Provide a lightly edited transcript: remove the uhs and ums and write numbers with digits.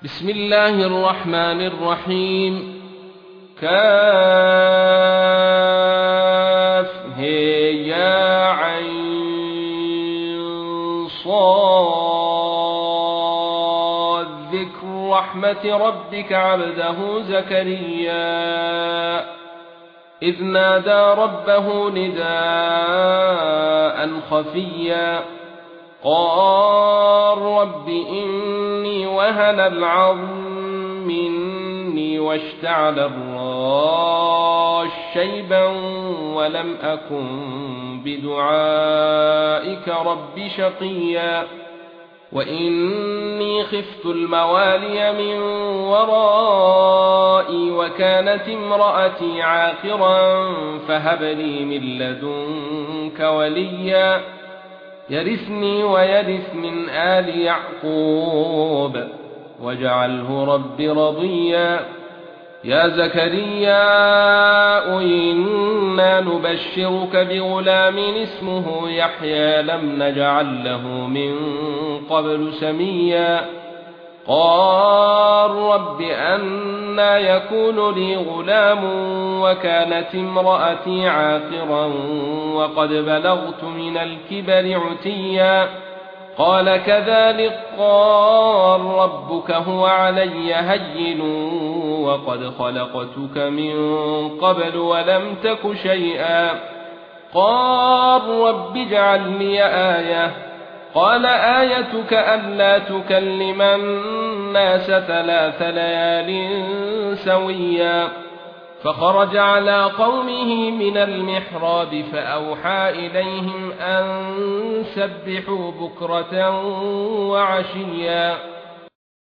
بسم الله الرحمن الرحيم. كافها يا عين صاد ذكر رحمة ربك عبده زكريا إذ نادى ربه نداء خفيا قال رب إني وهن العظم مني واشتعل الراس شيبا ولم أكن بدعائك رب شقيا وإني خفت الموالي من ورائي وكانت امرأتي عاقرا فهب لي من لدنك وليا يرثني ويرث من آل يعقوب واجعله رب رضيا يا زكريا إنا نبشرك بغلام اسمه يحيى لم نجعل له من قبل سميا قال رب أنى يكون لي غلام وكانت امرأتي عاقرا وقد بلغت من الكبر عتيا قال كذلك قال ربك هو علي هين وقد خلقتك من قبل ولم تك شيئا قال رب اجعل لي آية قال آيتك ألا تكلم الناس 3 ليال سويا فخرج على قومه من المحراب فأوحى إليهم أن سبحوا بكرة وعشيا